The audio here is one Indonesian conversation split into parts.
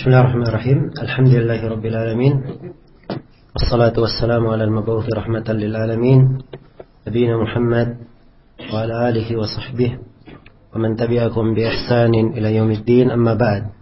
Bismillahirrahmanirrahim. Alhamdulillahirabbil alamin. Wassalatu wassalamu ala al-mab'uts rahmatan lil alamin. Nabiyina Muhammad wa ala alihi wa sahbihi wa man tabi'akum bi ihsanin ila yaumiddin. Amma ba'd.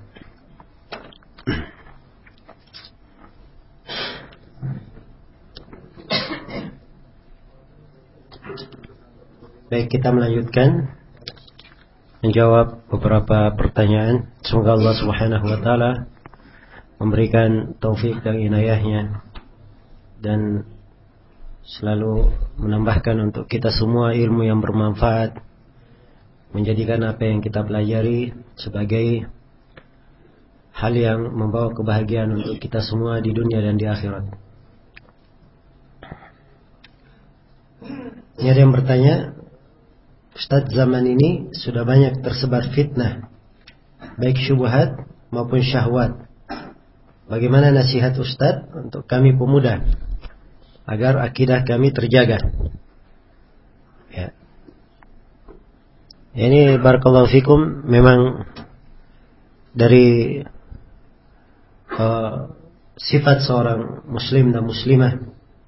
Baik, kita melanjutkan menjawab beberapa pertanyaan. Semoga Allah Subhanahu wa taala memberikan taufik dan inayahnya dan selalu menambahkan untuk kita semua ilmu yang bermanfaat, menjadikan apa yang kita pelajari sebagai hal yang membawa kebahagiaan untuk kita semua di dunia dan di akhirat. Ini ada yang bertanya, Ustaz, zaman ini sudah banyak tersebar fitnah, baik syubhat maupun syahwat. Bagaimana nasihat Ustaz untuk kami pemuda agar akidah kami terjaga? Ya. Ini barakallahu fikum, memang dari sifat seorang muslim dan muslimah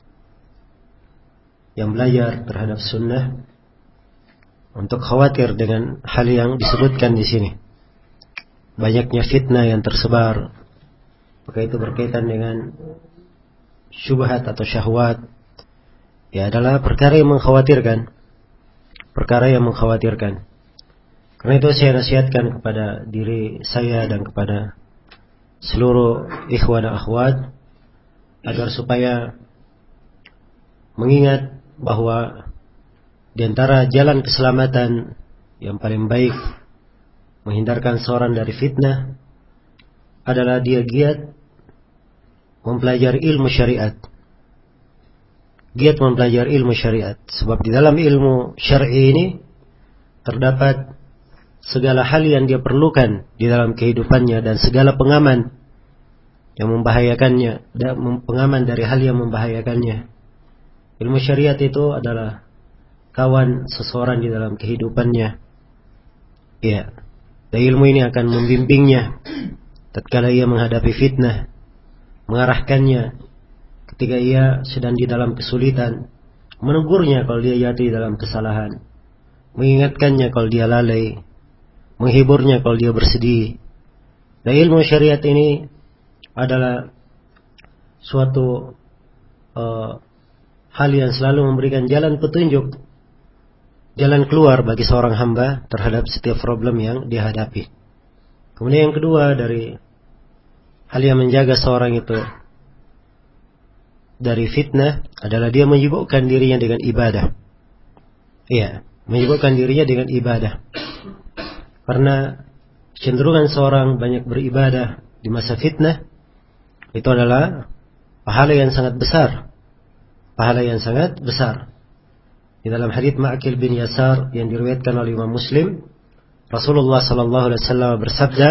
yang belajar terhadap sunnah untuk khawatir dengan hal yang disebutkan di sini. Banyaknya fitnah yang tersebar, maka itu berkaitan dengan syubhat atau syahwat, ya adalah perkara yang mengkhawatirkan. Perkara yang mengkhawatirkan. Karena itu saya nasihatkan kepada diri saya dan kepada seluruh ikhwan dan akhwat agar supaya mengingat bahwa di antara jalan keselamatan yang paling baik menghindarkan seorang dari fitnah adalah dia giat mempelajari ilmu syariat. Giat mempelajari ilmu syariat. Sebab di dalam ilmu syar'i ini terdapat segala hal yang dia perlukan di dalam kehidupannya dan segala pengaman yang membahayakannya, pengaman dari hal yang membahayakannya. Ilmu syariat itu adalah kawan seseorang di dalam kehidupannya. Ya. Dan ilmu ini akan membimbingnya tatkala ia menghadapi fitnah, mengarahkannya ketika ia sedang di dalam kesulitan, menegurnya kalau dia jatuh dalam kesalahan, mengingatkannya kalau dia lalai, menghiburnya kalau dia bersedih. Dan ilmu syariat ini adalah suatu hal yang selalu memberikan jalan petunjuk, jalan keluar bagi seorang hamba terhadap setiap problem yang dihadapi. Kemudian yang kedua dari hal yang menjaga seorang itu dari fitnah adalah dia menyibukkan dirinya dengan ibadah. Iya, menyibukkan dirinya dengan ibadah. Karena cenderungan seorang banyak beribadah di masa fitnah itu adalah pahala yang sangat besar. Pahala yang sangat besar. Di dalam hadits Ma'qil bin Yasar yang diriwayatkan oleh Imam Muslim, Rasulullah sallallahu alaihi wasallam bersabda,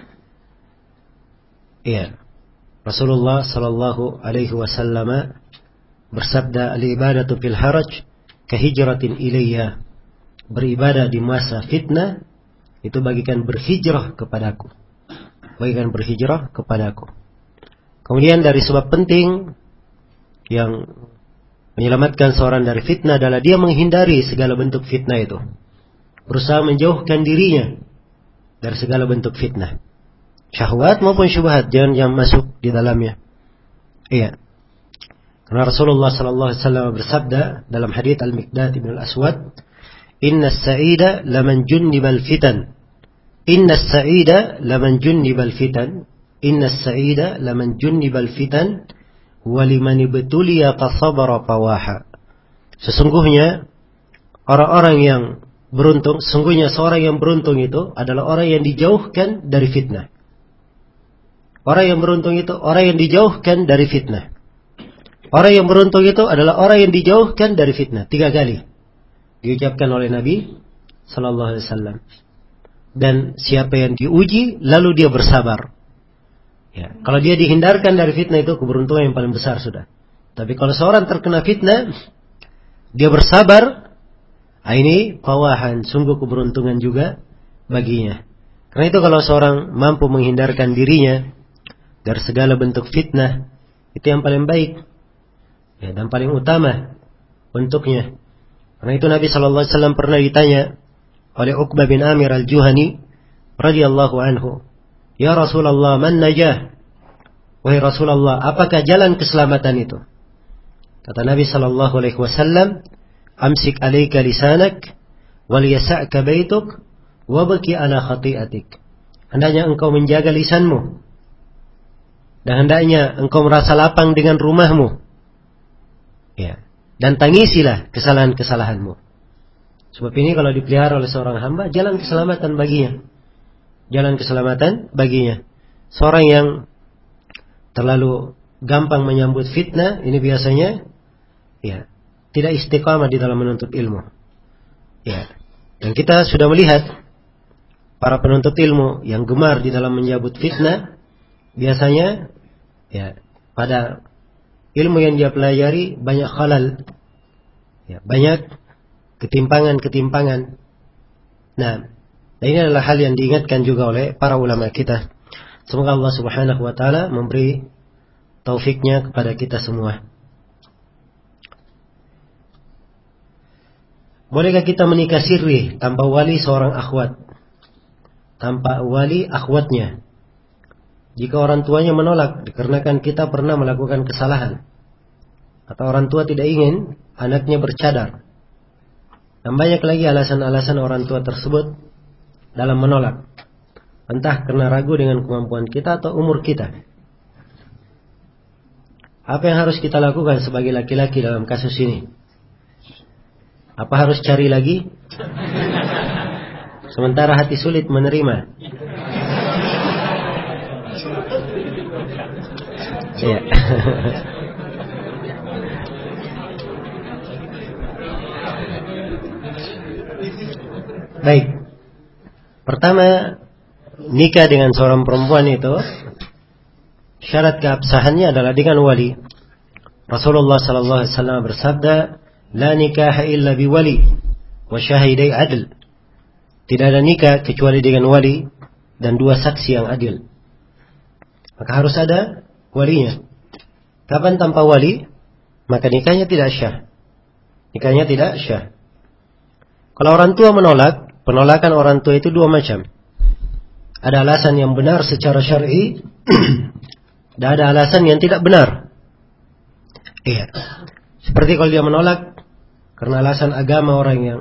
Rasulullah sallallahu alaihi wasallam bersabda, "Al-ibadatu fil haraj kahijratin ilayya." Beribadah di masa fitnah itu bagikan berhijrah kepadaku. Bagikan berhijrah kepadaku. Kemudian dari sebab penting yang menyelamatkan seorang dari fitnah adalah dia menghindari segala bentuk fitnah itu. Berusaha menjauhkan dirinya dari segala bentuk fitnah. Syahwat maupun syubhat, jangan yang masuk di dalamnya. Iya. Karena Rasulullah sallallahu alaihi wasallam bersabda dalam hadits Al-Miqdad bin Al-Aswad, "Inna as-sa'ida laman junnibal fitan." Inna as-sa'ida laman junnibal fitan. Inna as-sa'ida laman junnibal fitan. Walimani betulia tasabara fawaha. Sesungguhnya orang-orang yang beruntung, sesungguhnya seorang yang beruntung itu adalah orang yang dijauhkan dari fitnah. Orang yang beruntung itu orang yang dijauhkan dari fitnah. Orang yang beruntung itu adalah orang yang dijauhkan dari fitnah. 3 kali diucapkan oleh Nabi sallallahu alaihi wasallam. Dan siapa yang diuji lalu dia bersabar. Ya, kalau dia dihindarkan dari fitnah itu keberuntungan yang paling besar sudah. Tapi kalau seorang terkena fitnah, dia bersabar, ini fawahan, sungguh keberuntungan juga baginya. Karena itu kalau seorang mampu menghindarkan dirinya dari segala bentuk fitnah, itu yang paling baik, ya, dan paling utama untuknya. Karena itu Nabi sallallahu alaihi wasallam pernah ditanya oleh Uqbah bin Amir al-Juhani radhiyallahu anhu, "Ya Rasulullah, man najah?" Wahai Rasulullah, apakah jalan keselamatan itu? Kata Nabi sallallahu alaihi wasallam, "Amsik 'alaika lisanak wal yas'aka baituk wabki 'ala khati'atik." Hendaknya engkau menjaga lisanmu, dan hendaknya engkau merasa lapang dengan rumahmu, ya, dan tangisilah kesalahan-kesalahanmu. Sebab ini kalau dipelihara oleh seorang hamba, jalan keselamatan baginya. Jalan keselamatan baginya. Seorang yang terlalu gampang menyambut fitnah, ini biasanya, ya, tidak istiqamah di dalam menuntut ilmu. Ya. Dan kita sudah melihat para penuntut ilmu yang gemar di dalam menyambut fitnah, biasanya, ya, pada ilmu yang dia pelajari banyak khalal, ya, banyak ketimpangan-ketimpangan. Nah, ini adalah hal yang diingatkan juga oleh para ulama kita. Semoga Allah Subhanahu wa taala memberi taufiknya kepada kita semua. Bolehkah kita menikah sirri tanpa wali seorang akhwat? Tanpa wali akhwatnya, jika orang tuanya menolak dikarenakan kita pernah melakukan kesalahan, atau orang tua tidak ingin anaknya bercadar, dan banyak lagi alasan-alasan orang tua tersebut dalam menolak, entah karena ragu dengan kemampuan kita atau umur kita. Apa yang harus kita lakukan sebagai laki-laki dalam kasus ini? Apa harus cari lagi? Sementara hati sulit menerima. Ya. Baik. Pertama, nikah dengan seorang perempuan itu syarat keabsahannya adalah dengan wali. Rasulullah sallallahu alaihi wasallam bersabda, "La nikaha illa biwali wa syahidai adl." Tidak ada nikah kecuali dengan wali dan dua saksi yang adil. Maka harus ada walinya. Kapan tanpa wali, maka nikahnya tidak syah. Nikahnya tidak syah. Kalau orang tua menolak, penolakan orang tua itu dua macam. Ada alasan yang benar secara syar'i, dan ada alasan yang tidak benar. Iya. Seperti kalau dia menolak karena alasan agama orang yang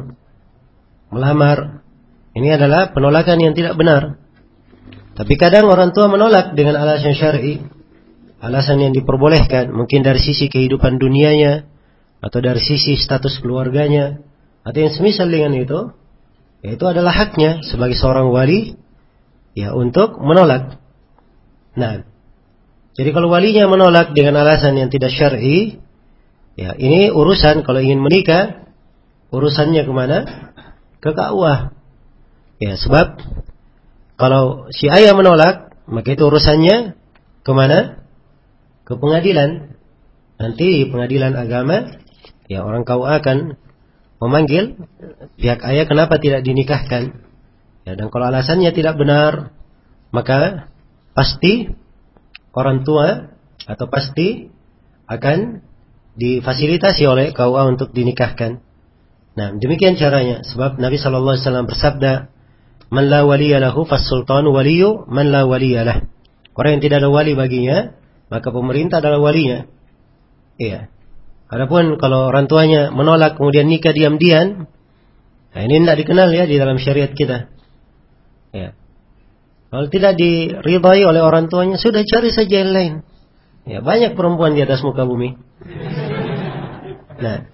melamar, ini adalah penolakan yang tidak benar. Tapi kadang orang tua menolak dengan alasan syar'i, alasan yang diperbolehkan, mungkin dari sisi kehidupan dunianya, atau dari sisi status keluarganya, atau yang semisal dengan itu, yaitu adalah haknya sebagai seorang wali, ya, untuk menolak. Nah, jadi kalau walinya menolak dengan alasan yang tidak syar'i, ya, ini urusan kalau ingin menikah, urusannya kemana? Ke KUA. Ya, sebab kalau si ayah menolak, maka itu urusannya kemana? Ke pengadilan. Nanti pengadilan agama, ya, orang KUA akan memanggil pihak ayah kenapa tidak dinikahkan. Ya, dan kalau alasannya tidak benar, maka pasti orang tua atau pasti akan difasilitasi oleh KUA untuk dinikahkan. Nah, demikian caranya. Sebab Nabi sallallahu alaihi wasallam bersabda, "Man la waliya lahu fas-sultanu waliyu man la waliya lah." Orang yang tidak ada wali baginya, maka pemerintah adalah walinya. Iya. Adapun kalau orang tuanya menolak kemudian nikah diam-diam, nah ini tidak dikenal ya di dalam syariat kita. Ya. Kalau tidak diridhai oleh orang tuanya, sudah cari saja yang lain. Ya, banyak perempuan di atas muka bumi. Nah,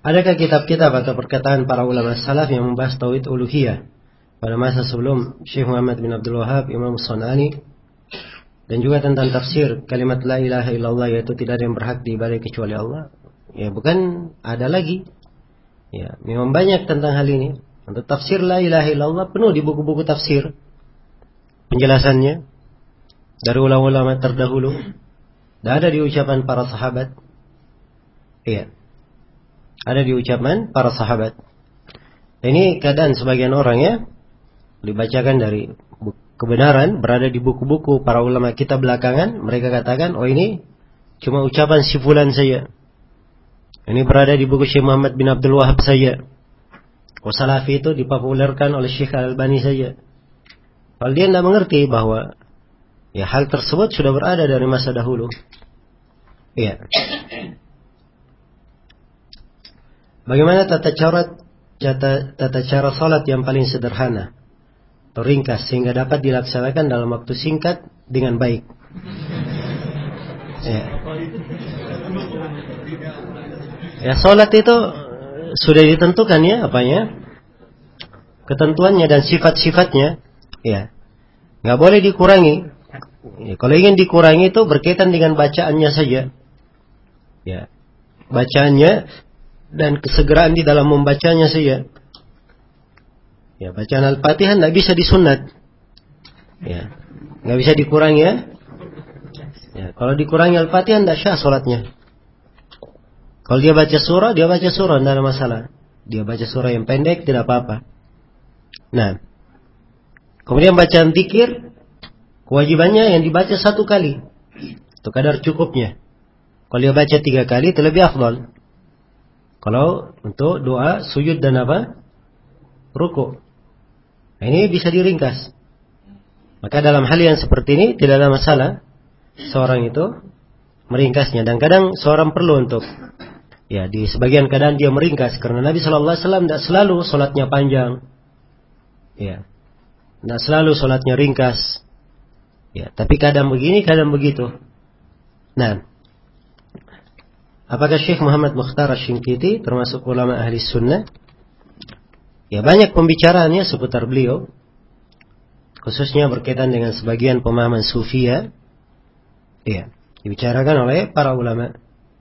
Adakah kitab-kitab atau perkataan para ulama salaf yang membahas tauhid uluhiyah pada masa sebelum Syekh Muhammad bin Abdul Wahhab, Imam Sanani, dan juga tentang tafsir kalimat la ilaha illallah, yaitu tidak ada yang berhak diibadahi kecuali Allah? Ya, bukan ada lagi. Ya, memang banyak tentang hal ini. Untuk tafsir la ilaha illallah penuh di buku-buku tafsir penjelasannya dari ulama-ulama terdahulu. Dan ada di ucapan para sahabat. Iya. Ada di ucapan para sahabat. Ini keadaan sebagian orang ya, dibacakan dari kebenaran berada di buku-buku para ulama kita belakangan. Mereka katakan, oh ini cuma ucapan si fulan saja. Ini berada di buku Syekh Muhammad bin Abdul Wahhab saja. Oh, Salafi itu dipopulerkan oleh Syekh Al-Albani saja. Kalau dia tidak mengerti bahwa ya hal tersebut sudah berada dari masa dahulu. Iya. Bagaimana tata cara salat yang paling sederhana atau ringkas sehingga dapat dilaksanakan dalam waktu singkat dengan baik? Ya. Ya, salat itu sudah ditentukan ya apanya? Ketentuannya dan sifat-sifatnya. Ya. Nggak boleh dikurangi. Ya, kalau ingin dikurangi itu berkaitan dengan bacaannya saja. Ya. Bacaannya dan kesegeraan di dalam membacanya saja. Ya, bacaan Al-Fatihah nggak bisa disunat. Ya. Nggak bisa dikurangi ya. Ya, kalau dikurangi Al-Fatihah nggak syah salatnya. Kalau dia baca surah, tidak ada masalah. Dia baca surah yang pendek, tidak apa-apa. Nah, kemudian bacaan zikir, kewajibannya yang dibaca 1 kali. Itu kadar cukupnya. Kalau dia baca 3 kali, itu lebih afdal. Kalau untuk doa, sujud dan apa? Ruku. Nah, ini bisa diringkas. Maka dalam hal yang seperti ini, tidak ada masalah seorang itu meringkasnya. Dan kadang seorang perlu untuk ya, di sebagian keadaan dia meringkas karena Nabi sallallahu alaihi wasallam tidak selalu salatnya panjang. Ya. Tidak selalu salatnya ringkas. Ya, tapi kadang begini, kadang begitu. Nah, apakah Syekh Muhammad Mukhtar Asy-Shinqiti termasuk ulama ahli sunnah? Ya, banyak pembicaraannya seputar beliau, khususnya berkaitan dengan sebagian pemahaman Sufiyah. Ya, dibicarakan oleh para ulama.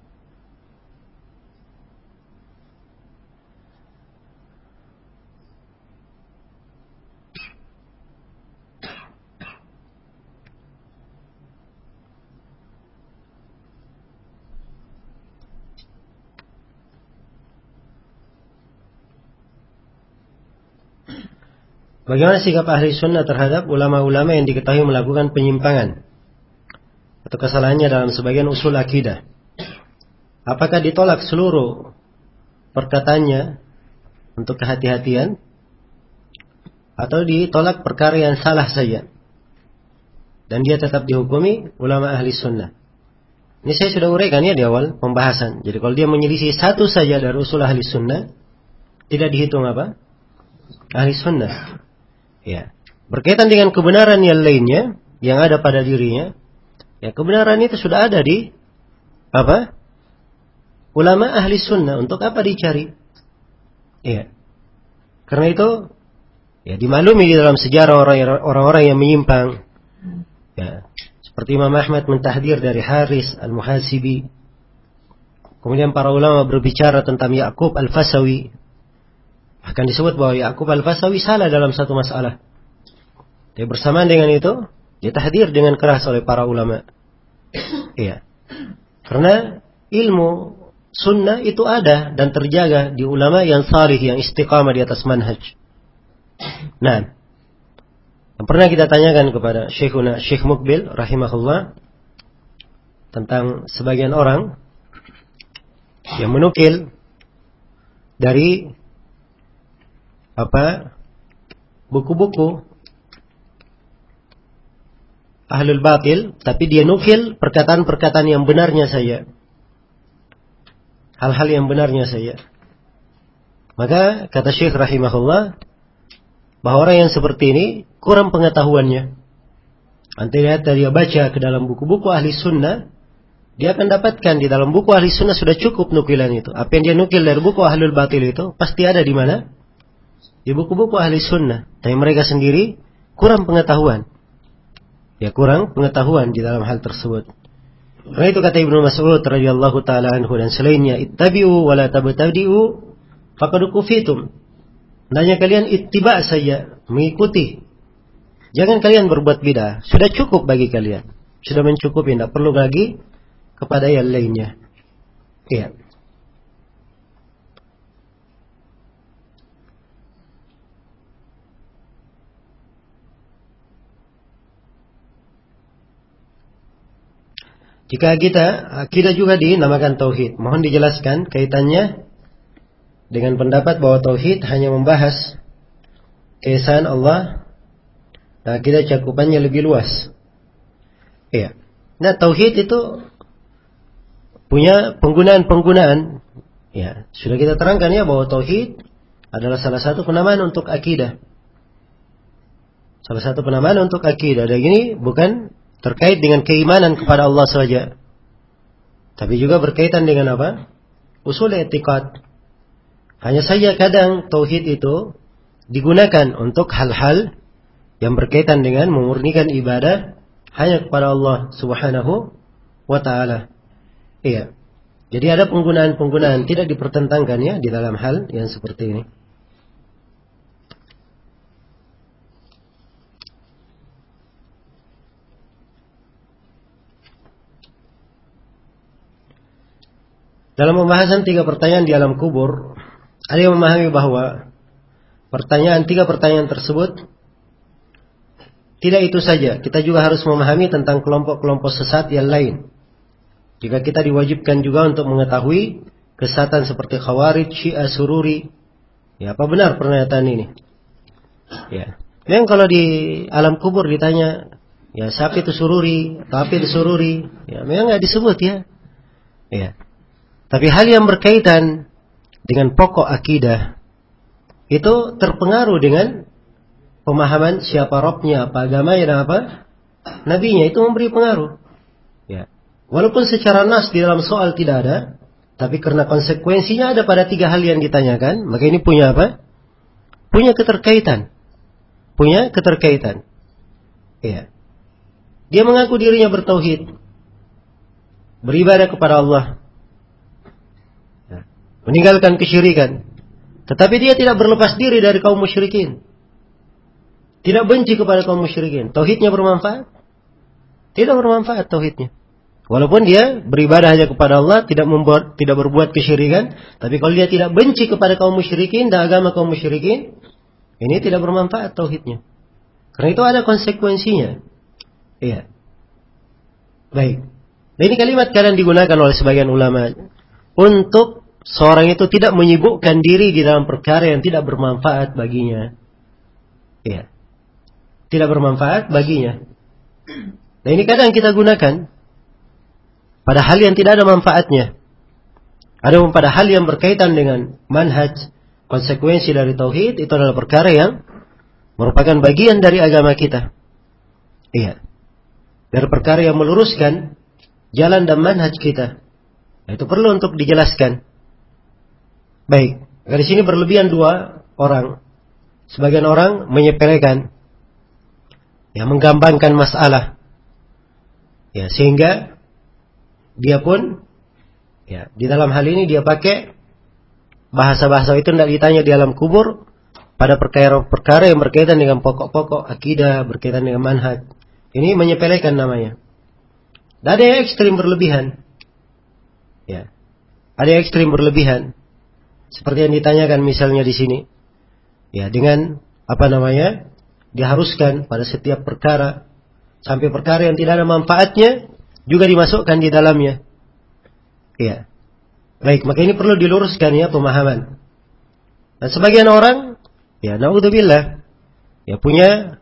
Bagaimana sikap ahli sunnah terhadap ulama-ulama yang diketahui melakukan penyimpangan atau kesalahannya dalam sebagian usul akidah? Apakah ditolak seluruh perkataannya untuk kehati-hatian, atau ditolak perkara yang salah saja dan dia tetap dihukumi ulama ahli sunnah? Ini saya sudah uraikan ya di awal pembahasan. Jadi kalau dia menyelisih satu saja dari usul ahli sunnah, tidak dihitung apa? Ahli sunnah. Ya. Berkaitan dengan kebenaran yang lainnya yang ada pada dirinya, ya kebenaran itu sudah ada di apa? Ulama ahli sunnah. Untuk apa dicari? Ya. Karena itu ya dimaklumi di dalam sejarah orang-orang yang menyimpang. Ya. Seperti Imam Ahmad mentahdir dari Haris Al-Muhasibi. Kemudian para ulama berbicara tentang Ya'qub Al-Fasawi. Bahkan disebut bahwa Ya'qub Al-Fasawi salah dalam satu masalah. Dia bersamaan dengan itu, dia tahdir dengan keras oleh para ulama. Iya. Karena ilmu sunnah itu ada dan terjaga di ulama yang salih, yang istiqamah di atas manhaj. Nah, yang pernah kita tanyakan kepada Syekhuna Syekh Mukbil rahimahullah tentang sebagian orang yang menukil dari buku-buku ahlul batil, tapi dia nukil perkataan-perkataan yang benarnya saja, hal-hal yang benarnya saja. Maka kata Syekh rahimahullah bahwa orang yang seperti ini kurang pengetahuannya. Antara dia baca ke dalam buku-buku ahli sunnah, dia akan dapatkan di dalam buku ahli sunnah sudah cukup nukilan itu. Apa yang dia nukil dari buku ahlul batil itu pasti ada di mana? Di buku-buku ahli sunnah. Tapi mereka sendiri kurang pengetahuan. Ya, kurang pengetahuan di dalam hal tersebut. Karena itu kata Ibnu Mas'ud radhiyallahu taala anhu dan selainnya, ittabi'u wa la tabtadi'u faqad kufitum. Hendaknya kalian ittiba saja, mengikuti. Jangan kalian berbuat bidah. Sudah cukup bagi kalian. Sudah mencukupi, tidak perlu lagi kepada yang lainnya. Iya. Jika akidah juga dinamakan tauhid, mohon dijelaskan kaitannya dengan pendapat bahwa tauhid hanya membahas keesaan Allah dan akidah cakupannya lebih luas. Iya. Nah, tauhid itu punya penggunaan-penggunaan. Ya, sudah kita terangkan ya bahwa tauhid adalah salah satu penamaan untuk akidah. Salah satu penamaan untuk akidah. Dan ini bukan terkait dengan keimanan kepada Allah saja, tapi juga berkaitan dengan apa? Usul i'tiqad. Hanya saja kadang tauhid itu digunakan untuk hal-hal yang berkaitan dengan memurnikan ibadah hanya kepada Allah Subhanahu wa taala. Iya. Jadi ada penggunaan-penggunaan tidak dipertentangkan ya di dalam hal yang seperti ini. Dalam pembahasan 3 pertanyaan di alam kubur, ada yang memahami bahwa tiga pertanyaan tersebut tidak itu saja. Kita juga harus memahami tentang kelompok-kelompok sesat yang lain. Jika kita diwajibkan juga untuk mengetahui kesesatan seperti Khawarij, Syiah, Sururi. Ya, apa benar pernyataan ini? Ya. Memang kalau di alam kubur ditanya, ya siapa itu Sururi, atau apa itu Sururi? Ya, memang nggak disebut ya. Ya. Tapi hal yang berkaitan dengan pokok akidah itu terpengaruh dengan pemahaman siapa Rabbnya, apa agamanya dan apa nabinya, itu memberi pengaruh. Ya. Walaupun secara nas di dalam soal tidak ada, tapi karena konsekuensinya ada pada 3 hal yang ditanyakan, maka ini punya apa? Punya keterkaitan. Punya keterkaitan. Ya. Dia mengaku dirinya bertauhid, beribadah kepada Allah, meninggalkan kesyirikan, tetapi dia tidak berlepas diri dari kaum musyrikin, tidak benci kepada kaum musyrikin. Tauhidnya bermanfaat? Tidak bermanfaat tauhidnya. Walaupun dia beribadah hanya kepada Allah, tidak berbuat kesyirikan, tapi kalau dia tidak benci kepada kaum musyrikin dan agama kaum musyrikin, ini tidak bermanfaat tauhidnya. Karena itu ada konsekuensinya. Iya. Baik. Nah, ini kalimat kadang digunakan oleh sebagian ulama untuk seorang itu tidak menyibukkan diri di dalam perkara yang tidak bermanfaat baginya. Iya. Tidak bermanfaat baginya. Nah, ini kadang kita gunakan pada hal yang tidak ada manfaatnya. Adapun pada hal yang berkaitan dengan manhaj, konsekuensi dari tauhid, itu adalah perkara yang merupakan bagian dari agama kita. Iya. Dari perkara yang meluruskan jalan dan manhaj kita. Itu perlu untuk dijelaskan. Baik, dari sini berlebihan 2 orang. Sebagian orang menyepelekan, ya, menggampangkan masalah, ya, sehingga dia pun, ya, di dalam hal ini dia pakai bahasa-bahasa itu tidak ditanya di alam kubur pada perkara-perkara yang berkaitan dengan pokok-pokok akidah, berkaitan dengan manhaj. Ini menyepelekan namanya. Dan ada yang ekstrim berlebihan, ya, ada yang ekstrim berlebihan. Seperti yang ditanyakan misalnya di sini, ya, dengan diharuskan pada setiap perkara, sampai perkara yang tidak ada manfaatnya juga dimasukkan di dalamnya. Ya. Baik, maka ini perlu diluruskan ya pemahaman. Dan sebagian orang, ya, naudzubillah, ya, punya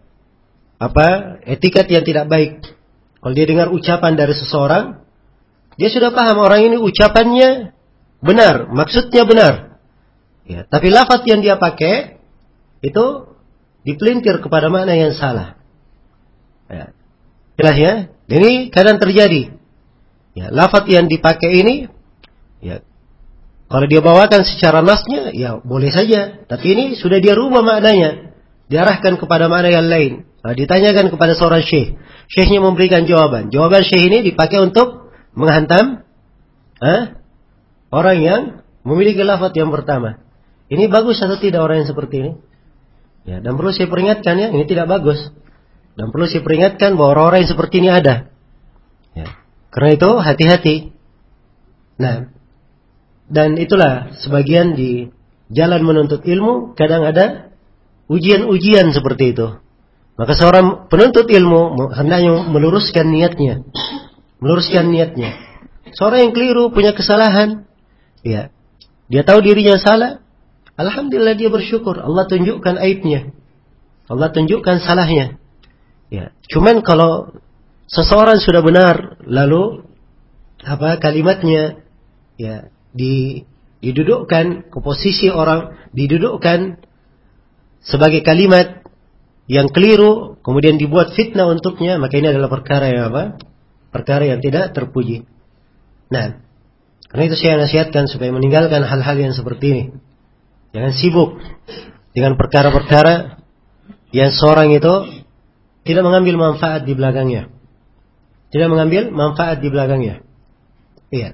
etikat yang tidak baik. Kalau dia dengar ucapan dari seseorang, dia sudah paham orang ini ucapannya benar, maksudnya benar. Ya, tapi lafaz yang dia pakai itu dipelintir kepada makna yang salah. Ya. Jelas ya? Ini kadang terjadi. Ya, lafaz yang dipakai ini, ya, kalau dia bawakan secara nasnya, ya boleh saja. Tapi ini sudah dia rubah maknanya, diarahkan kepada makna yang lain. Nah, ditanyakan kepada seorang syekh, syekhnya memberikan jawaban. Jawaban syekh ini dipakai untuk menghantam orang yang memiliki lafaz yang pertama. Ini bagus atau tidak orang yang seperti ini? Ya, dan perlu saya peringatkan ya, ini tidak bagus. Dan perlu saya peringatkan bahwa orang-orang yang seperti ini ada. Ya. Karena itu hati-hati. Nah, dan itulah sebagian di jalan menuntut ilmu kadang ada ujian-ujian seperti itu. Maka seorang penuntut ilmu hendaknya meluruskan niatnya. Meluruskan niatnya. Seorang yang keliru punya kesalahan, ya, dia tahu dirinya salah. Alhamdulillah dia bersyukur. Allah tunjukkan aibnya. Allah tunjukkan salahnya. Ya, cuman kalau seseorang sudah benar, lalu kalimatnya, ya, didudukkan ke posisi orang, didudukkan sebagai kalimat yang keliru, kemudian dibuat fitnah untuknya, maka ini adalah perkara yang perkara yang tidak terpuji. Nah, karena itu saya nasihatkan supaya meninggalkan hal-hal yang seperti ini. Jangan sibuk dengan perkara-perkara yang seorang itu tidak mengambil manfaat di belakangnya. Tidak mengambil manfaat di belakangnya. Iya.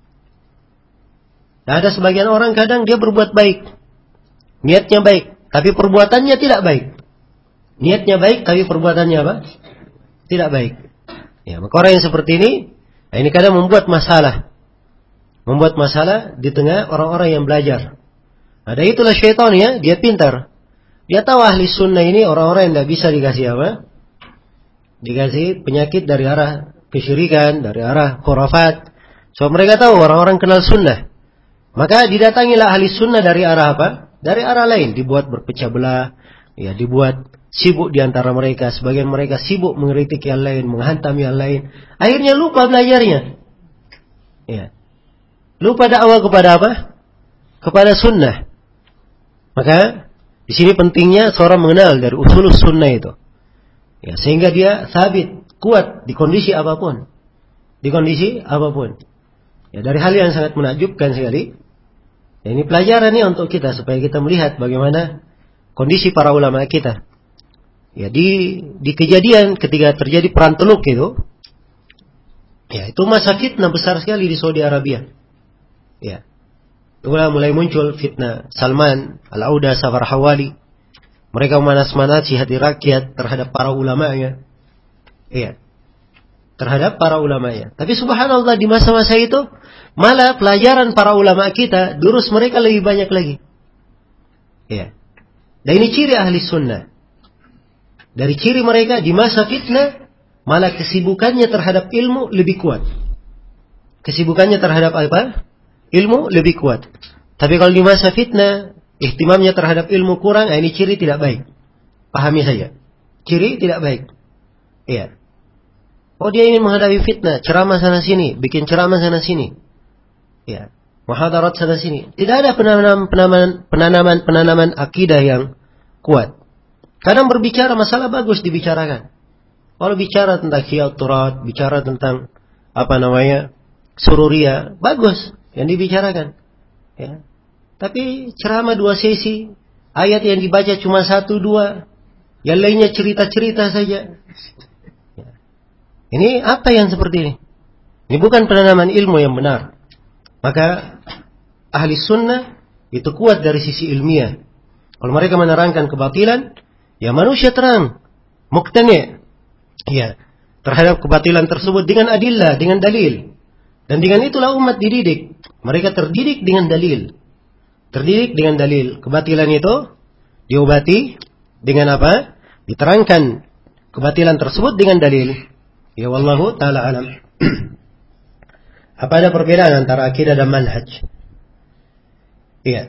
Nah, ada sebagian orang kadang dia berbuat baik. Niatnya baik, tapi perbuatannya tidak baik. Niatnya baik, tapi perbuatannya apa? Tidak baik. Ya, maka orang yang seperti ini, nah ini kadang membuat masalah. Membuat masalah di tengah orang-orang yang belajar. Ada itulah syaitan ya, dia pintar. Dia tahu ahli sunnah ini orang-orang yang tidak bisa dikasih apa? Dikasih penyakit dari arah kesyirikan, dari arah khurafat. So mereka tahu orang-orang kenal sunnah. Maka didatangilah ahli sunnah dari arah apa? Dari arah lain, dibuat berpecah belah, ya, dibuat sibuk di antara mereka. Sebagian mereka sibuk mengkritik yang lain, menghantam yang lain. Akhirnya lupa belajarnya. Ya. Lupa dakwah kepada apa? Kepada sunnah. Maka di sini pentingnya seorang mengenal dari usul sunnah itu. Ya, sehingga dia sabit, kuat di kondisi apapun. Di kondisi apapun. Ya, dari hal yang sangat menakjubkan sekali. Ya, ini pelajaran nih untuk kita supaya kita melihat bagaimana kondisi para ulama kita. Ya, di kejadian ketika terjadi perang Teluk itu, ya, itu masa fitnah besar sekali di Saudi Arabia. Ya. Mulai muncul fitnah Salman, Al-Auda, Safar Hawali. Mereka memanas-manasi hati rakyat terhadap para ulamanya. Iya. Terhadap para ulamanya. Tapi subhanallah di masa-masa itu malah pelajaran para ulama kita, durus mereka lebih banyak lagi. Iya. Dan ini ciri ahli sunnah. Dari ciri mereka di masa fitnah, malah kesibukannya terhadap ilmu lebih kuat. Kesibukannya terhadap apa? Ilmu lebih kuat. Tapi kalau di masa fitnah, ihtimamnya terhadap ilmu kurang, ini ciri tidak baik. Pahami saja. Ciri tidak baik. Iya. Oh, dia ingin menghadapi fitnah, ceramah sana sini, bikin ceramah sana sini. Iya. Muhadarat sana sini. Tidak ada penanaman akidah yang kuat. Kadang berbicara masalah bagus dibicarakan. Kalau bicara tentang Syiah-Turat, bicara tentang Sururiyah, bagus yang dibicarakan. Ya. Tapi ceramah 2 sesi, ayat yang dibaca cuma 1-2, yang lainnya cerita-cerita saja. Ya. Ini apa yang seperti ini? Ini bukan penanaman ilmu yang benar. Maka ahli sunnah itu kuat dari sisi ilmiah. Kalau mereka menerangkan kebatilan, ya manusia terang, muqtani', ya, terhadap kebatilan tersebut dengan adillah, dengan dalil. Dan dengan itulah umat dididik. Mereka terdidik dengan dalil. Terdidik dengan dalil. Kebatilan itu diobati dengan apa? Diterangkan kebatilan tersebut dengan dalil. Ya wallahu ta'ala alam. Apa ada perbedaan antara akidah dan manhaj? Iya.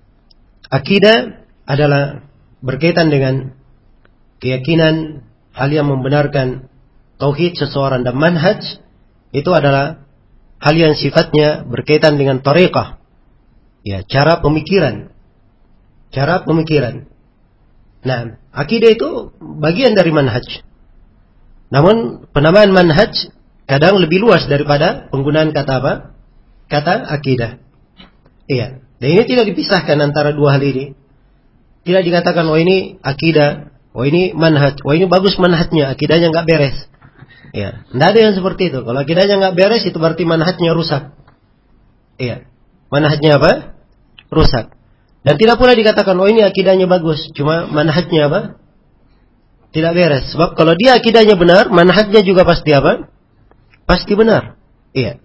Akidah adalah berkaitan dengan keyakinan, hal yang membenarkan tauhid seseorang, dan manhaj itu adalah hal yang sifatnya berkaitan dengan tariqah. Ya, cara pemikiran. Cara pemikiran. Nah, akidah itu bagian dari manhaj. Namun penamaan manhaj kadang lebih luas daripada penggunaan kata apa? Kata akidah. Iya. Dan ini tidak dipisahkan antara dua hal ini. Tidak dikatakan, oh ini akidah, oh ini manhaj, oh ini bagus manhajnya, akidahnya nggak beres. Ya, tidak ada yang seperti itu. Kalau akidahnya nggak beres, itu berarti manhajnya rusak. Iya. Manhajnya apa? Rusak. Dan tidak pula dikatakan, oh ini akidahnya bagus, cuma manhajnya apa? Tidak beres. Sebab kalau dia akidahnya benar, manhajnya juga pasti apa? Pasti benar. Iya.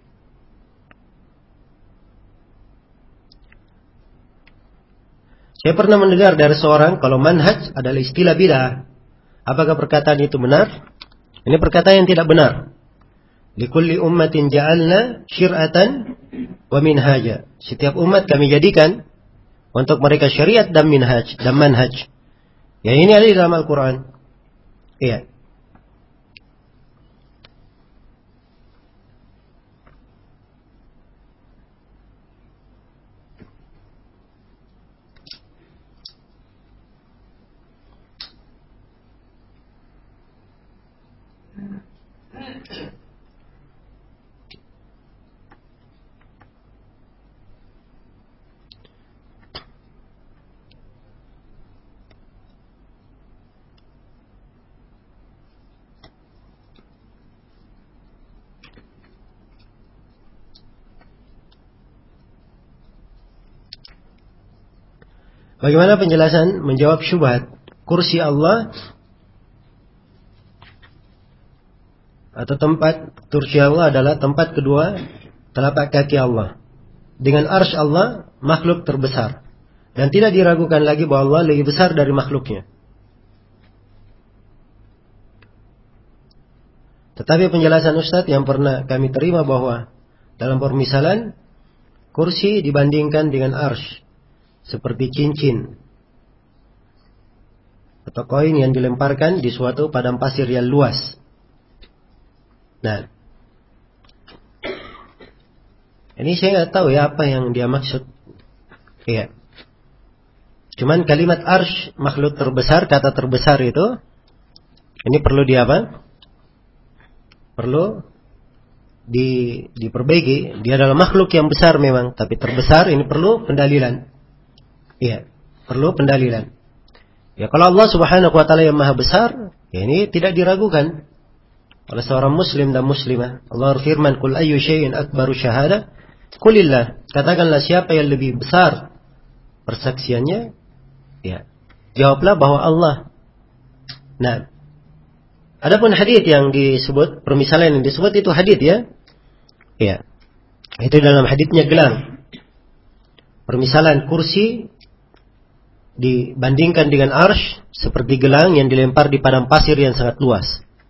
Saya pernah mendengar dari seorang, kalau manhaj adalah istilah bid'ah. Apakah perkataan itu benar? Ini perkataan yang tidak benar. Likulli ummatin ja'alna syir'atan wa minhaja. Setiap umat kami jadikan untuk mereka syariat dan manhaj. Ya, ini ada di dalam Al-Quran. Iya. Bagaimana penjelasan menjawab syubhat kursi Allah atau tempat kursi Allah adalah tempat kedua telapak kaki Allah. Dengan arsy Allah makhluk terbesar. Dan tidak diragukan lagi bahwa Allah lebih besar dari makhluknya. Tetapi penjelasan Ustadz yang pernah kami terima bahwa dalam permisalan kursi dibandingkan dengan arsy seperti cincin atau koin yang dilemparkan di suatu padang pasir yang luas. Nah, ini saya nggak tahu ya apa yang dia maksud. Iya. Cuman kalimat arsy makhluk terbesar, kata terbesar itu, ini perlu di apa? Perlu diperbaiki. Dia adalah makhluk yang besar memang, tapi terbesar ini perlu pendalilan. Iya, perlu pendalilan. Ya, kalau Allah Subhanahu wa taala yang Maha Besar, ya ini tidak diragukan oleh seorang muslim dan muslimah. Allah berfirman, "Qul ayyu syai'in akbaru syahada?" Qulillah. Katakanlah siapa yang lebih besar persaksiannya? Ya. Jawablah bahwa Allah. Nah, adapun hadis yang disebut, permisalan yang disebut itu hadis ya. Ya. Itu dalam hadisnya gelang. Permisalan kursi dibandingkan dengan arsy seperti gelang yang dilempar di padang pasir yang sangat luas.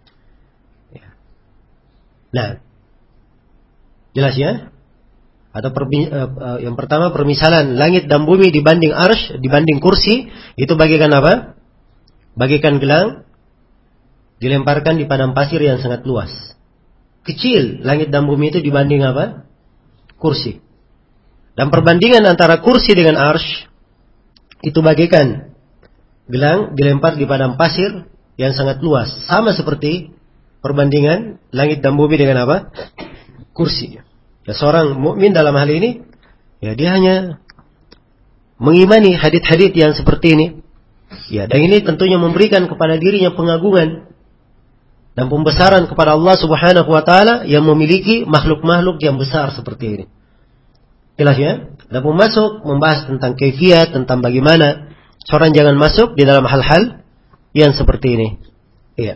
Nah, jelas ya? Atau yang pertama permisalan langit dan bumi dibanding arsy, dibanding kursi, itu bagaikan apa? Bagaikan gelang dilemparkan di padang pasir yang sangat luas. Kecil langit dan bumi itu dibanding apa? Kursi. Dan perbandingan antara kursi dengan arsy itu bagaikan gelang dilempar di padang pasir yang sangat luas. Sama seperti perbandingan langit dan bumi dengan apa? Kursi. Ya, seorang mukmin dalam hal ini, ya dia hanya mengimani hadits-hadits yang seperti ini. Ya, dan ini tentunya memberikan kepada dirinya pengagungan dan pembesaran kepada Allah Subhanahu wa taala yang memiliki makhluk-makhluk yang besar seperti ini. Jelas ya? Adapun masuk membahas tentang kaifiat, tentang bagaimana, seorang jangan masuk di dalam hal-hal yang seperti ini. Iya.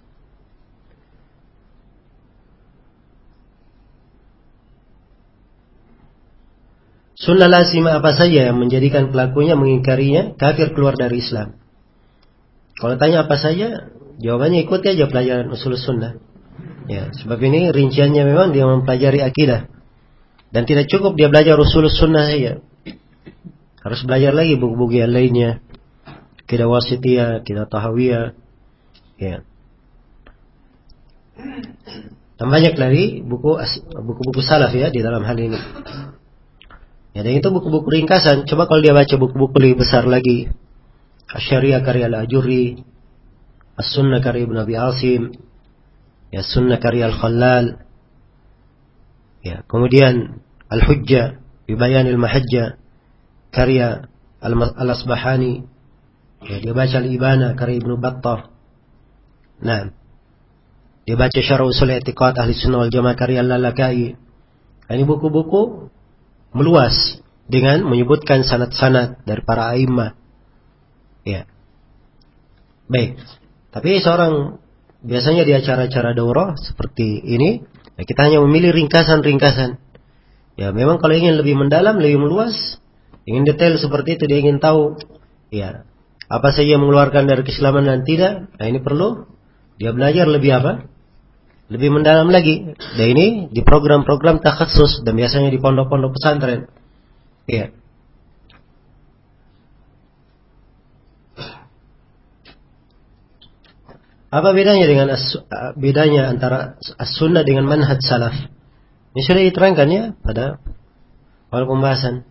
Sunnah lazimah apa saja yang menjadikan pelakunya mengingkarinya kafir keluar dari Islam? Kalau tanya apa saja, jawabannya ikuti aja pelajaran usul sunnah. Ya, sebab ini rinciannya memang dia mempelajari akidah. Dan tidak cukup dia belajar usul sunnah saja. Harus belajar lagi buku-buku yang lainnya. Akidah wasitiyah, akidah tahawiyah. Ya. Dan banyak lagi buku-buku salaf ya di dalam hal ini. Ya, dan itu buku-buku ringkasan. Coba kalau dia baca buku-buku lebih besar lagi. Asy-Syariah karya Al-Ajurri, As-Sunnah karya Ibn Abi Asim. ya Sunnah karya Al-Khallal, ya kemudian Al-Hujjah bi Bayanil Mahajjah karya Al-Asbahani, ya dia baca Al-Ibana karya Ibnu Battah. Nah, dia baca Syarh Ushul I'tiqad Ahli Sunnah wal Jamaah karya Al-Lalakai. Ini buku-buku meluas dengan menyebutkan sanad-sanad dari para a'immah. Ya. Baik. Tapi seorang biasanya di acara-acara daurah seperti ini, ya kita hanya memilih ringkasan-ringkasan. Ya, memang kalau ingin lebih mendalam, lebih meluas, ingin detail seperti itu, dia ingin tahu ya apa saja yang mengeluarkan dari keislaman dan tidak. Nah, ini perlu dia belajar lebih apa? Lebih mendalam lagi. Dan ini di program-program takhasus dan biasanya di pondok-pondok pesantren. Ya. Apa bedanya dengan bedanya antara as-sunnah dengan manhaj salaf? Ini sudah diterangkan ya pada awal pembahasan.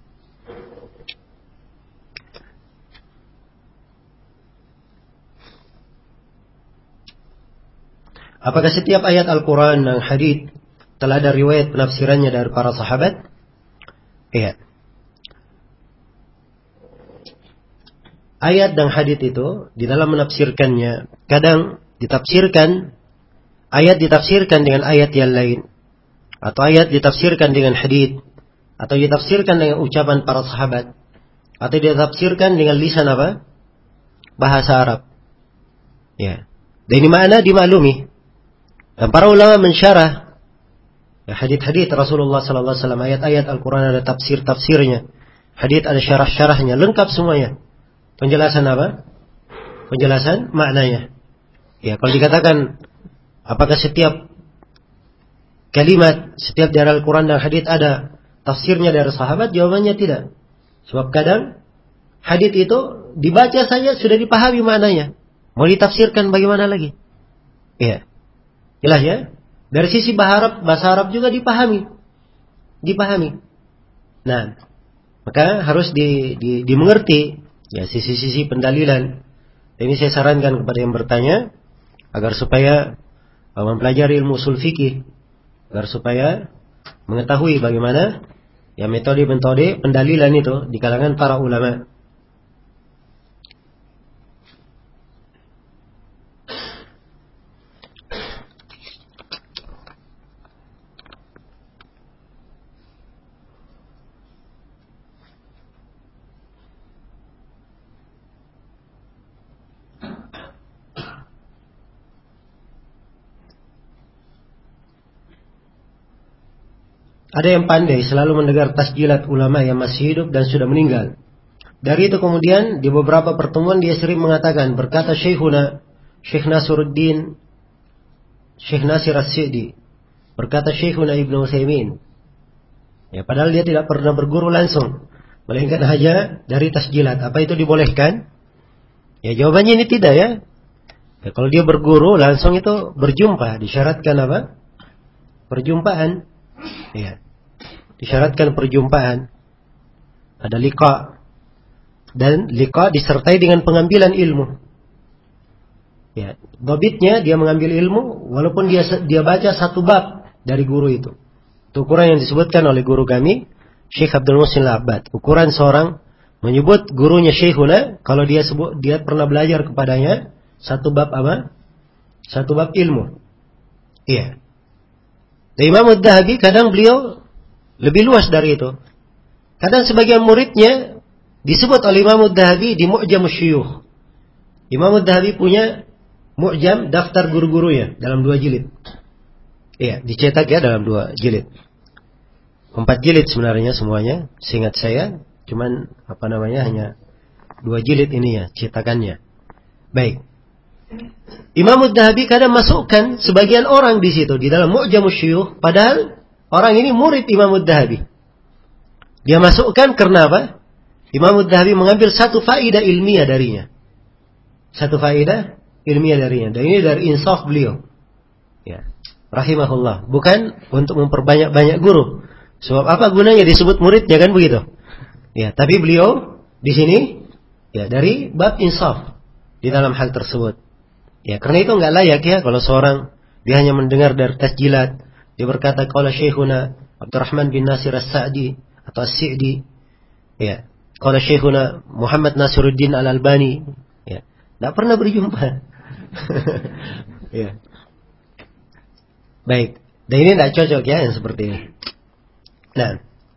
Apakah setiap ayat Al-Quran dan hadits telah ada riwayat penafsirannya dari para sahabat? Iya. Ayat dan hadits itu di dalam menafsirkannya kadang ditafsirkan, ayat ditafsirkan dengan ayat yang lain, atau ayat ditafsirkan dengan hadits, atau ditafsirkan dengan ucapan para sahabat, atau ditafsirkan dengan lisan apa? Bahasa Arab. Ya. Dan ini makna dimaklumi. Dan para ulama mensyarah ya, hadits-hadits Rasulullah sallallahu alaihi wasallam, ayat-ayat Al-Qur'an ada tafsir-tafsirnya, hadits ada syarah-syarahnya, lengkap semuanya. Penjelasan apa? Penjelasan maknanya. Ya, kalau dikatakan apakah setiap kalimat, setiap dari Al-Qur'an dan hadits ada tafsirnya dari sahabat? Jawabannya tidak. Sebab kadang hadits itu dibaca saja sudah dipahami maknanya. Mau ditafsirkan bagaimana lagi? Iya. Jelas ya? Dari sisi bahasa Arab juga dipahami. Nah, maka harus dimengerti ya sisi-sisi pendalilan. Ini saya sarankan kepada yang bertanya agar supaya mempelajari ilmu ushul fikih, agar supaya mengetahui bagaimana ya metode-metode pendalilan itu di kalangan para ulama. Ada yang pandai selalu mendengar tasjilat ulama yang masih hidup dan sudah meninggal. Dari itu kemudian di beberapa pertemuan dia sering mengatakan, berkata Syekhuna, Syekh Nasruddin, Syekh Nasir As-Sa'di, berkata Syekhuna Ibnu Utsaimin. Ya, padahal dia tidak pernah berguru langsung, melainkan hanya dari tasjilat. Apa itu dibolehkan? Ya, jawabannya ini tidak ya. Ya, kalau dia berguru langsung itu berjumpa, disyaratkan apa? Perjumpaan. Ya. Disyaratkan perjumpaan. Ada liqa. Dan liqa disertai dengan pengambilan ilmu. Ya, dhabitnya dia mengambil ilmu walaupun dia baca satu bab dari guru itu. Itu ukuran yang disebutkan oleh guru kami, Syekh Abdul Muhsin Al-Abbad. Ukuran seorang menyebut gurunya Syekhuna kalau dia pernah belajar kepadanya satu bab apa? Satu bab ilmu. Iya. Dan Imam Ad-Dhahabi kadang beliau lebih luas dari itu. Kadang sebagian muridnya disebut oleh Imam Ad-Dhahabi di Mu'jam Syuyukh. Imam Ad-Dhahabi punya Mu'jam daftar guru-gurunya dalam 2 jilid. Iya, dicetak ya dalam 2 jilid. 4 jilid sebenarnya semuanya, seingat saya, cuman hanya 2 jilid ini ya cetakannya. Baik. Imam Ad-Dhahabi kadang masukkan sebagian orang di situ di dalam Mu'jam Syuyukh, padahal orang ini murid Imam Ad-Dhahabi. Dia masukkan karena apa? Imam Ad-Dhahabi mengambil satu faedah ilmiah darinya. Satu faedah ilmiah darinya. Dan ini dari insaf beliau. Ya, rahimahullah. Bukan untuk memperbanyak-banyak guru. Sebab apa gunanya disebut muridnya kan begitu? Ya, tapi beliau di sini ya dari bab insaf di dalam hal tersebut. Ya, karena itu enggak layak ya kalau seorang Dia hanya mendengar dari tasjilat. Dia berkata qala Syekhuna Abdurrahman bin Nasir As-Sa'di atau As-Si'di. Ya. Qala Syekhuna Muhammad Nasiruddin Al-Albani. Ya. Tidak pernah berjumpa. Ya. Baik. Dan ini tidak cocok ya yang seperti ini. Nah.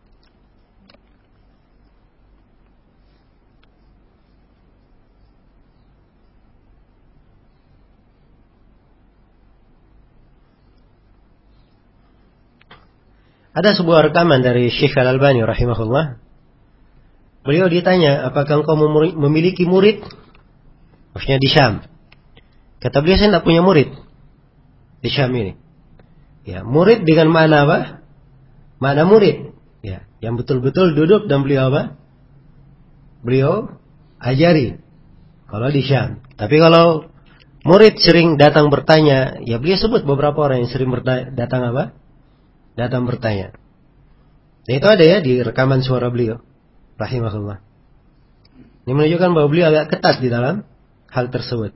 Ada sebuah rekaman dari Syekh Al-Albani rahimahullah. Beliau ditanya, apakah engkau memiliki murid? Maksudnya di Syam. Kata beliau, saya tidak punya murid di Syam ini. Ya, murid dengan makna apa? Makna murid. Ya, yang betul-betul duduk dan beliau apa? Beliau ajari. Kalau di Syam. Tapi kalau murid sering datang bertanya, ya beliau sebut beberapa orang yang sering datang apa? Datang bertanya. Dan itu ada ya di rekaman suara beliau rahimahullah. Ini menunjukkan bahwa beliau agak ketat di dalam hal tersebut.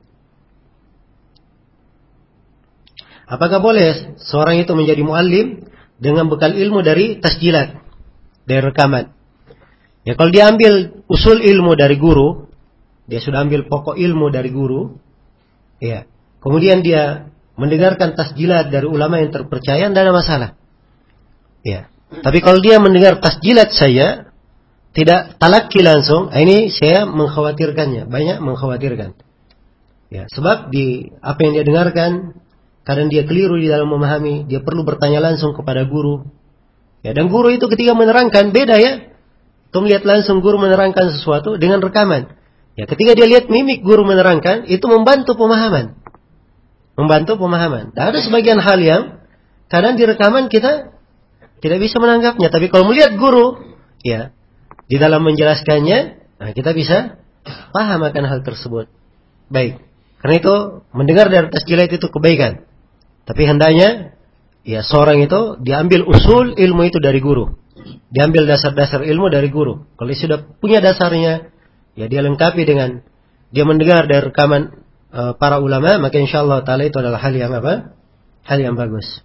Apakah boleh seorang itu menjadi muallim dengan bekal ilmu dari tasjilat, dari rekaman? Ya kalau dia ambil usul ilmu dari guru, dia sudah ambil pokok ilmu dari guru, ya. Kemudian dia mendengarkan tasjilat dari ulama yang terpercaya, tidak ada masalah. Ya. Tapi kalau dia mendengar tasjilat saya, tidak talaki langsung, ini saya mengkhawatirkannya, banyak mengkhawatirkan. Ya, sebab di apa yang dia dengarkan, kadang dia keliru di dalam memahami, dia perlu bertanya langsung kepada guru. Ya, dan guru itu ketika menerangkan beda ya. Tuh melihat langsung guru menerangkan sesuatu dengan rekaman. Ya, ketika dia lihat mimik guru menerangkan, itu membantu pemahaman. Membantu pemahaman. Dan ada sebagian hal yang kadang di rekaman kita tidak bisa menanggapnya, tapi kalau melihat guru, ya, di dalam menjelaskannya, nah kita bisa paham akan hal tersebut. Baik. Karena itu mendengar dari tasjilat itu kebaikan. Tapi hendaknya, ya seorang itu diambil usul ilmu itu dari guru, diambil dasar-dasar ilmu dari guru. Kalau dia sudah punya dasarnya, ya dia lengkapi dengan dia mendengar dari rekaman para ulama, maka insyaallah taala itu adalah hal yang apa? Hal yang bagus.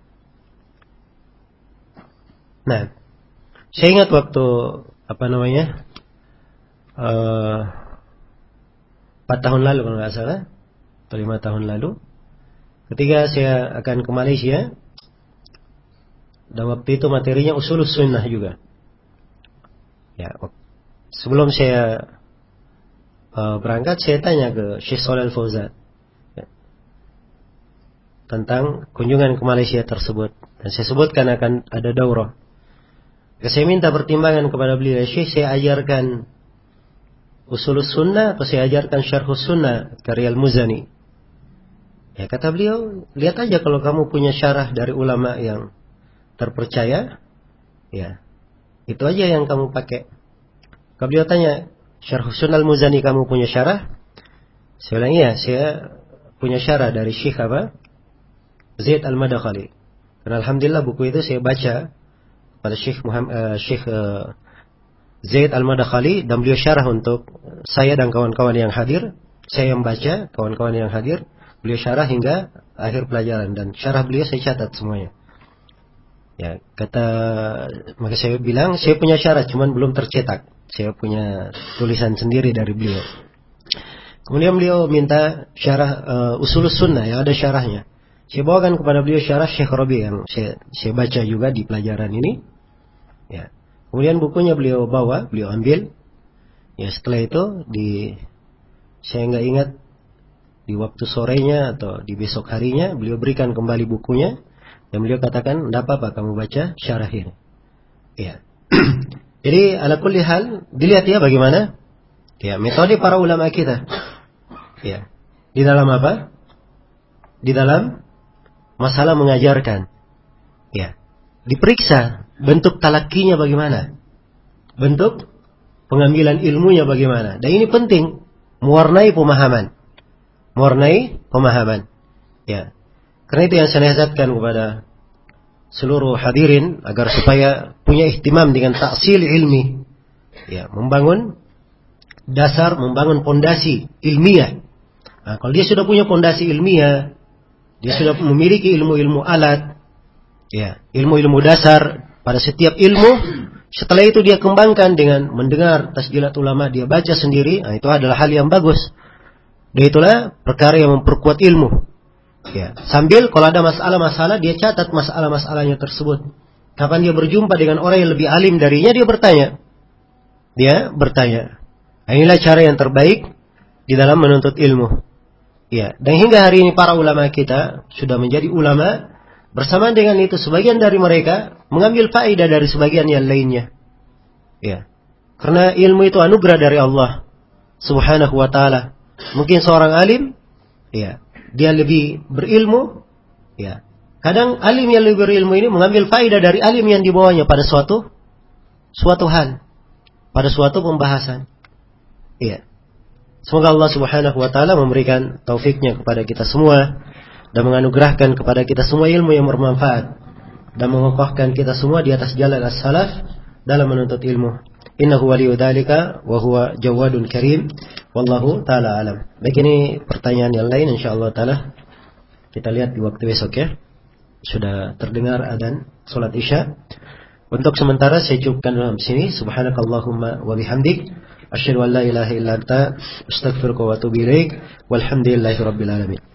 Nah, saya ingat waktu 4 tahun lalu kalau nggak salah, atau 5 tahun lalu, ketika saya akan ke Malaysia, dan waktu itu materinya usulus sunnah juga. Ya, sebelum saya berangkat, saya tanya ke Syekh Shalal Fauzan ya, tentang kunjungan ke Malaysia tersebut, dan saya sebutkan akan ada daurah. Saya minta pertimbangan kepada beliau, Syekh, saya ajarkan usulus sunnah atau saya ajarkan syarhus sunnah karya Al-Muzani. Ya kata beliau, lihat aja kalau kamu punya syarah dari ulama yang terpercaya, ya itu aja yang kamu pakai. Kalau beliau tanya, syarhus sunnah Al-Muzani kamu punya syarah? Saya bilang iya, saya punya syarah dari Syekh apa? Zaid Al-Madakhali. Dan alhamdulillah buku itu saya baca pada Syekh Zaid Al-Madakhali, dan beliau syarah untuk saya dan kawan-kawan yang hadir. Saya yang baca, kawan-kawan yang hadir, beliau syarah hingga akhir pelajaran, dan syarah beliau saya catat semuanya. Ya, maka saya bilang saya punya syarah cuman belum tercetak. Saya punya tulisan sendiri dari beliau. Kemudian beliau minta syarah usulus sunnah yang ada syarahnya. Saya bawakan kepada beliau syarah Syekh Rabi yang saya baca juga di pelajaran ini. Ya. Kemudian bukunya beliau bawa, beliau ambil. Ya setelah itu saya nggak ingat di waktu sorenya atau di besok harinya beliau berikan kembali bukunya dan beliau katakan, "Enggak apa-apa kamu baca syarah ini." Ya. Jadi ala kulli hal dilihat ya bagaimana? Ya, metode para ulama kita. Ya. Di dalam apa? Di dalam masalah mengajarkan. Ya. Diperiksa bentuk talakinya bagaimana, bentuk pengambilan ilmunya bagaimana. Dan ini penting, mewarnai pemahaman. Ya. Karena itu yang saya nasihatkan kepada seluruh hadirin agar supaya punya ihtimam dengan ta'sil ilmi. Ya, membangun dasar, membangun pondasi ilmiah. Nah, kalau dia sudah punya pondasi ilmiah, Dia sudah memiliki ilmu-ilmu alat, ya, ilmu-ilmu dasar pada setiap ilmu. Setelah itu dia kembangkan dengan mendengar tasjilat ulama, dia baca sendiri. Nah, itu adalah hal yang bagus. Dan itulah perkara yang memperkuat ilmu. Ya, sambil kalau ada masalah-masalah dia catat masalah-masalahnya tersebut. Kapan dia berjumpa dengan orang yang lebih alim darinya, dia bertanya. Nah, inilah cara yang terbaik di dalam menuntut ilmu. Ya, dan hingga hari ini para ulama kita sudah menjadi ulama. Bersamaan dengan itu sebagian dari mereka mengambil faedah dari sebagian yang lainnya. Ya, karena ilmu itu anugerah dari Allah Subhanahu wa taala. Mungkin seorang alim, ya, dia lebih berilmu, ya. Kadang alim yang lebih berilmu ini mengambil faedah dari alim yang di bawahnya pada suatu hal, pada suatu pembahasan. Iya. Semoga Allah Subhanahu wa taala memberikan taufiknya kepada kita semua dan menganugerahkan kepada kita semua ilmu yang bermanfaat dan mengokohkan kita semua di atas jalan as-salaf dalam menuntut ilmu. Innahu waliyyu dzalika wa huwa jawadun karim. Wallahu taala alam. Baik, ini pertanyaan yang lain insyaallah taala kita lihat di waktu besok ya. Sudah terdengar adzan salat Isya. Untuk sementara saya cukupkan dalam sini. Subhanakallahumma wa bihamdik asyhadu an la ilaha illa anta astaghfiruka wa atubu ilaik. Walhamdulillahirabbil alamin.